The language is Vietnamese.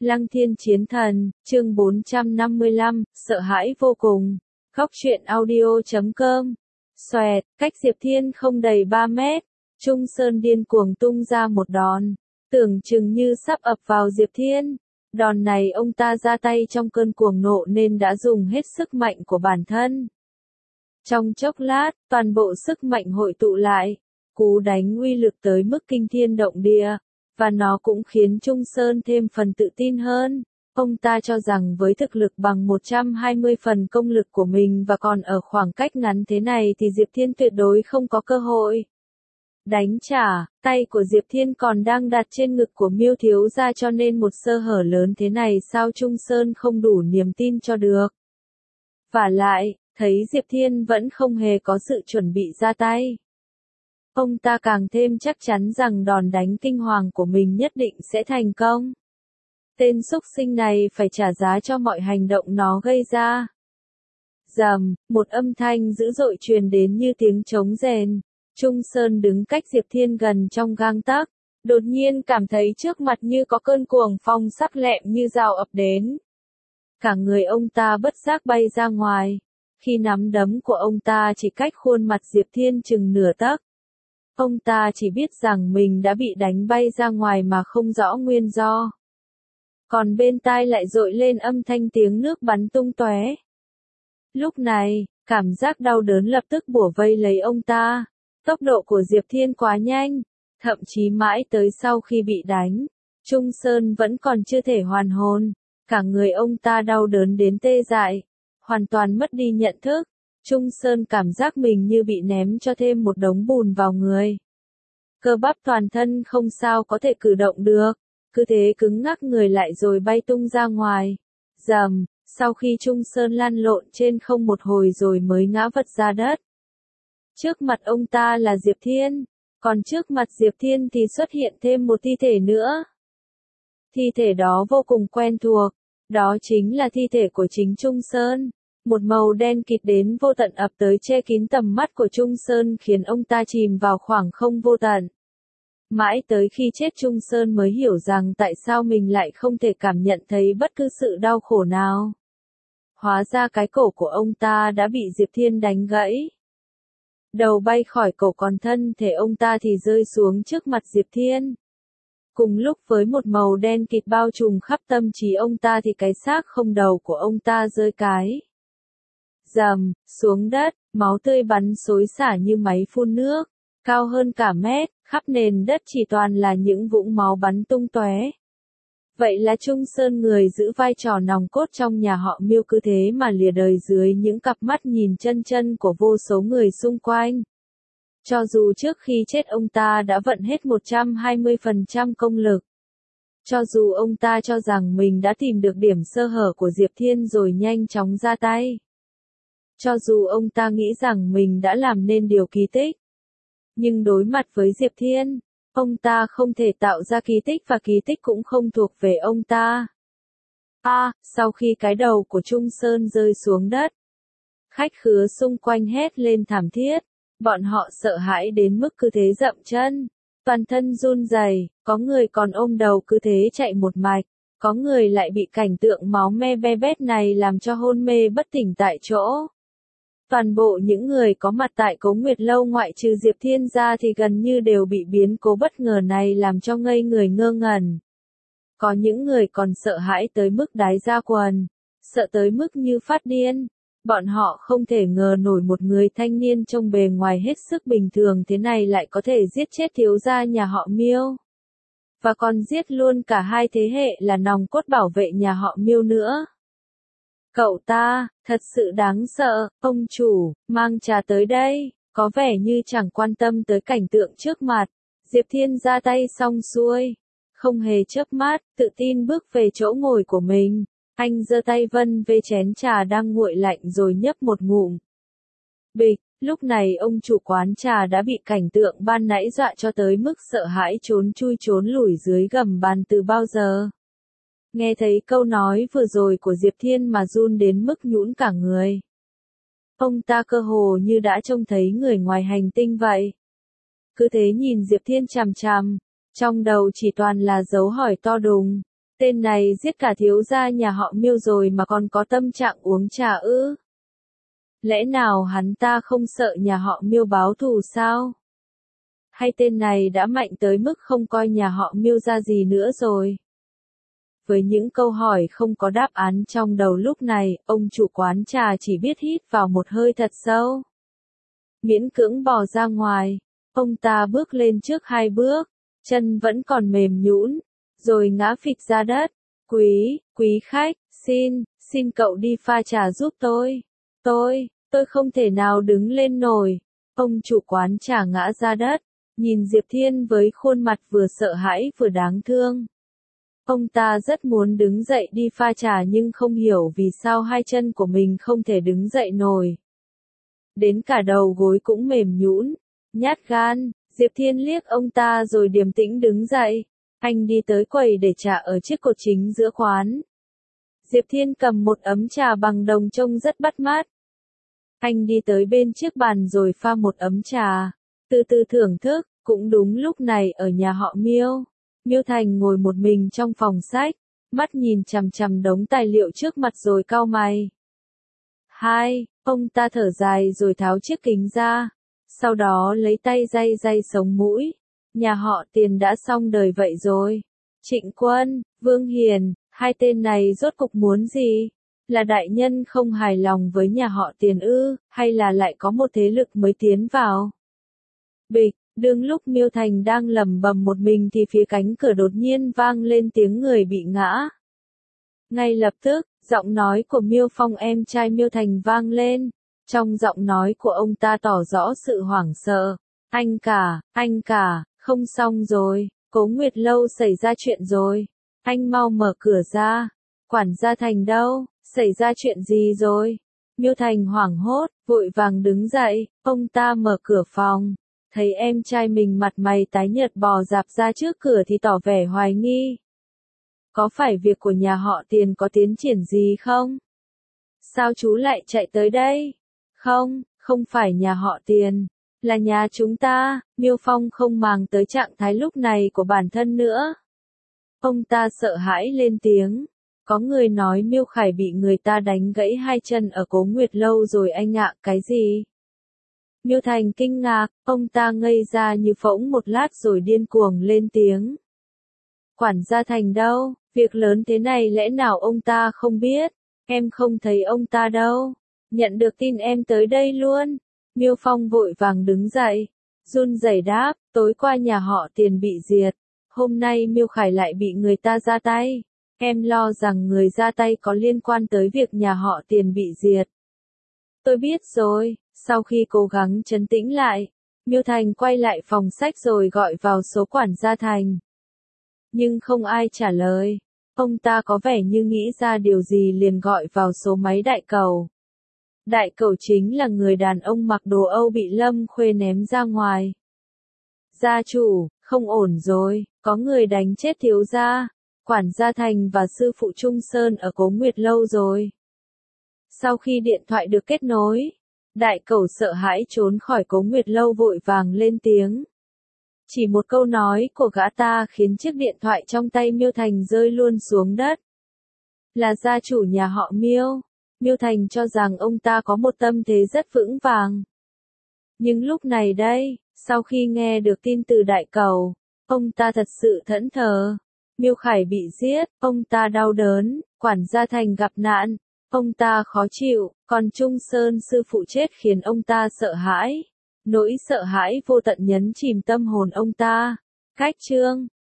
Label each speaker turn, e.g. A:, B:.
A: Lăng Thiên Chiến Thần, chương 455, sợ hãi vô cùng. Góc truyện audio.com. Xoẹt, cách Diệp Thiên không đầy 3 mét, Trung Sơn điên cuồng tung ra một đòn, tưởng chừng như sắp ập vào Diệp Thiên. Đòn này ông ta ra tay trong cơn cuồng nộ nên đã dùng hết sức mạnh của bản thân. Trong chốc lát, toàn bộ sức mạnh hội tụ lại, cú đánh uy lực tới mức kinh thiên động địa, và nó cũng khiến Trung Sơn thêm phần tự tin hơn. Ông ta cho rằng với thực lực bằng 120 phần công lực của mình và còn ở khoảng cách ngắn thế này thì Diệp Thiên tuyệt đối không có cơ hội. Đánh trả, tay của Diệp Thiên còn đang đặt trên ngực của Miêu thiếu gia cho nên một sơ hở lớn thế này sao Trung Sơn không đủ niềm tin cho được. Vả lại, thấy Diệp Thiên vẫn không hề có sự chuẩn bị ra tay. Ông ta càng thêm chắc chắn rằng đòn đánh kinh hoàng của mình nhất định sẽ thành công. Tên xúc sinh này phải trả giá cho mọi hành động nó gây ra. Rầm, một âm thanh dữ dội truyền đến như tiếng trống rền. Trung Sơn đứng cách Diệp Thiên gần trong gang tấc, đột nhiên cảm thấy trước mặt như có cơn cuồng phong sắc lẹm như dao ập đến. Cả người ông ta bất giác bay ra ngoài, khi nắm đấm của ông ta chỉ cách khuôn mặt Diệp Thiên chừng nửa tấc. Ông ta chỉ biết rằng mình đã bị đánh bay ra ngoài mà không rõ nguyên do. Còn bên tai lại dội lên âm thanh tiếng nước bắn tung tóe. Lúc này, cảm giác đau đớn lập tức bủa vây lấy ông ta. Tốc độ của Diệp Thiên quá nhanh, thậm chí mãi tới sau khi bị đánh, Trung Sơn vẫn còn chưa thể hoàn hồn. Cả người ông ta đau đớn đến tê dại, hoàn toàn mất đi nhận thức. Trung Sơn cảm giác mình như bị ném cho thêm một đống bùn vào người. Cơ bắp toàn thân không sao có thể cử động được, cứ thế cứng ngắc người lại rồi bay tung ra ngoài. Rầm, sau khi Trung Sơn lăn lộn trên không một hồi rồi mới ngã vật ra đất. Trước mặt ông ta là Diệp Thiên, còn trước mặt Diệp Thiên thì xuất hiện thêm một thi thể nữa. Thi thể đó vô cùng quen thuộc, đó chính là thi thể của chính Trung Sơn. Một màu đen kịt đến vô tận ập tới che kín tầm mắt của Trung Sơn khiến ông ta chìm vào khoảng không vô tận. Mãi tới khi chết Trung Sơn mới hiểu rằng tại sao mình lại không thể cảm nhận thấy bất cứ sự đau khổ nào. Hóa ra cái cổ của ông ta đã bị Diệp Thiên đánh gãy. Đầu bay khỏi cổ còn thân thể ông ta thì rơi xuống trước mặt Diệp Thiên. Cùng lúc với một màu đen kịt bao trùm khắp tâm trí ông ta thì cái xác không đầu của ông ta rơi cái. Rầm, xuống đất, máu tươi bắn xối xả như máy phun nước, cao hơn cả mét, khắp nền đất chỉ toàn là những vũng máu bắn tung tóe. Vậy là Trung Sơn người giữ vai trò nòng cốt trong nhà họ Miêu cứ thế mà lìa đời dưới những cặp mắt nhìn chân chân của vô số người xung quanh. Cho dù trước khi chết ông ta đã vận hết 120% công lực. Cho dù ông ta cho rằng mình đã tìm được điểm sơ hở của Diệp Thiên rồi nhanh chóng ra tay. Cho dù ông ta nghĩ rằng mình đã làm nên điều kỳ tích. Nhưng đối mặt với Diệp Thiên, ông ta không thể tạo ra kỳ tích và kỳ tích cũng không thuộc về ông ta. Sau khi cái đầu của Trung Sơn rơi xuống đất, khách khứa xung quanh hét lên thảm thiết, bọn họ sợ hãi đến mức cứ thế dậm chân, toàn thân run rẩy, có người còn ôm đầu cứ thế chạy một mạch, có người lại bị cảnh tượng máu me be bét này làm cho hôn mê bất tỉnh tại chỗ. Toàn bộ những người có mặt tại Cố Nguyệt Lâu ngoại trừ Diệp Thiên ra thì gần như đều bị biến cố bất ngờ này làm cho ngây người ngơ ngẩn. Có những người còn sợ hãi tới mức đái ra quần, sợ tới mức như phát điên. Bọn họ không thể ngờ nổi một người thanh niên trông bề ngoài hết sức bình thường thế này lại có thể giết chết thiếu gia nhà họ Miêu. Và còn giết luôn cả hai thế hệ là nòng cốt bảo vệ nhà họ Miêu nữa. Cậu ta, thật sự đáng sợ, ông chủ, mang trà tới đây, có vẻ như chẳng quan tâm tới cảnh tượng trước mặt. Diệp Thiên ra tay xong xuôi, không hề chớp mắt, tự tin bước về chỗ ngồi của mình. Anh giơ tay vân về chén trà đang nguội lạnh rồi nhấp một ngụm. Bịch, lúc này ông chủ quán trà đã bị cảnh tượng ban nãy dọa cho tới mức sợ hãi trốn chui trốn lủi dưới gầm bàn từ bao giờ. Nghe thấy câu nói vừa rồi của Diệp Thiên mà run đến mức nhũn cả người. Ông ta cơ hồ như đã trông thấy người ngoài hành tinh vậy. Cứ thế nhìn Diệp Thiên chằm chằm, trong đầu chỉ toàn là dấu hỏi to đùng. Tên này giết cả thiếu gia nhà họ Miêu rồi mà còn có tâm trạng uống trà ư? Lẽ nào hắn ta không sợ nhà họ Miêu báo thù sao? Hay tên này đã mạnh tới mức không coi nhà họ Miêu ra gì nữa rồi? Với những câu hỏi không có đáp án trong đầu lúc này, ông chủ quán trà chỉ biết hít vào một hơi thật sâu. Miễn cưỡng bò ra ngoài, ông ta bước lên trước 2 bước, chân vẫn còn mềm nhũn, rồi ngã phịch ra đất. Quý khách, xin cậu đi pha trà giúp tôi. Tôi không thể nào đứng lên nổi. Ông chủ quán trà ngã ra đất, nhìn Diệp Thiên với khuôn mặt vừa sợ hãi vừa đáng thương. Ông ta rất muốn đứng dậy đi pha trà nhưng không hiểu vì sao 2 chân của mình không thể đứng dậy nổi. Đến cả đầu gối cũng mềm nhũn, nhát gan. Diệp Thiên liếc ông ta rồi điềm tĩnh đứng dậy. Anh đi tới quầy để trà ở chiếc cột chính giữa quán. Diệp Thiên cầm một ấm trà bằng đồng trông rất bắt mắt. Anh đi tới bên chiếc bàn rồi pha một ấm trà, từ từ thưởng thức. Cũng đúng lúc này ở nhà họ Miêu, Miêu Thành ngồi một mình trong phòng sách, mắt nhìn chằm chằm đống tài liệu trước mặt rồi cau mày. Ông ta thở dài rồi tháo chiếc kính ra, sau đó lấy tay day sống mũi. Nhà họ Tiền đã xong đời vậy rồi. Trịnh Quân, Vương Hiền, 2 tên này rốt cục muốn gì? Là đại nhân không hài lòng với nhà họ Tiền ư, hay là lại có một thế lực mới tiến vào? Bịch, đương lúc Miêu Thành đang lẩm bẩm một mình thì phía cánh cửa đột nhiên vang lên tiếng người bị ngã. Ngay lập tức, giọng nói của Miêu Phong em trai Miêu Thành vang lên. Trong giọng nói của ông ta tỏ rõ sự hoảng sợ. Anh cả, không xong rồi, Cố Nguyệt Lâu xảy ra chuyện rồi. Anh mau mở cửa ra. Quản gia Thành đâu, xảy ra chuyện gì rồi? Miêu Thành hoảng hốt, vội vàng đứng dậy, ông ta mở cửa phòng. Thấy em trai mình mặt mày tái nhợt bò dạp ra trước cửa thì tỏ vẻ hoài nghi. Có phải việc của nhà họ Tiền có tiến triển gì không? Sao chú lại chạy tới đây? Không phải nhà họ Tiền, là nhà chúng ta. Miêu Phong không màng tới trạng thái lúc này của bản thân nữa. Ông ta sợ hãi lên tiếng. Có người nói Miêu Khải bị người ta đánh gãy 2 chân ở Cố Nguyệt Lâu rồi anh ạ. Cái gì? Miêu Thành kinh ngạc, ông ta ngây ra như phỗng một lát rồi điên cuồng lên tiếng. Quản gia Thành đâu? Việc lớn thế này lẽ nào ông ta không biết? Em không thấy ông ta đâu. Nhận được tin em tới đây luôn. Miêu Phong vội vàng đứng dậy, run rẩy đáp, tối qua nhà họ Tiền bị diệt. Hôm nay Miêu Khải lại bị người ta ra tay. Em lo rằng người ra tay có liên quan tới việc nhà họ Tiền bị diệt. Tôi biết rồi. Sau khi cố gắng trấn tĩnh lại, Miêu Thành quay lại phòng sách rồi gọi vào số quản gia Thành. Nhưng không ai trả lời. Ông ta có vẻ như nghĩ ra điều gì liền gọi vào số máy Đại Cẩu. Đại Cẩu chính là người đàn ông mặc đồ Âu bị Lâm Khuê ném ra ngoài. Gia chủ, không ổn rồi, có người đánh chết thiếu gia, quản gia Thành và sư phụ Trung Sơn ở Cố Nguyệt Lâu rồi. Sau khi điện thoại được kết nối, Đại Cẩu sợ hãi trốn khỏi Cố Nguyệt Lâu vội vàng lên tiếng. Chỉ một câu nói của gã ta khiến chiếc điện thoại trong tay Miêu Thành rơi luôn xuống đất. Là gia chủ nhà họ Miêu. Miêu Thành cho rằng ông ta có một tâm thế rất vững vàng. Nhưng lúc này đây, sau khi nghe được tin từ Đại Cẩu, ông ta thật sự thẫn thờ. Miêu Khải bị giết, ông ta đau đớn, quản gia Thành gặp nạn, ông ta khó chịu, còn Trung Sơn sư phụ chết khiến ông ta sợ hãi. Nỗi sợ hãi vô tận nhấn chìm tâm hồn ông ta. Cách chương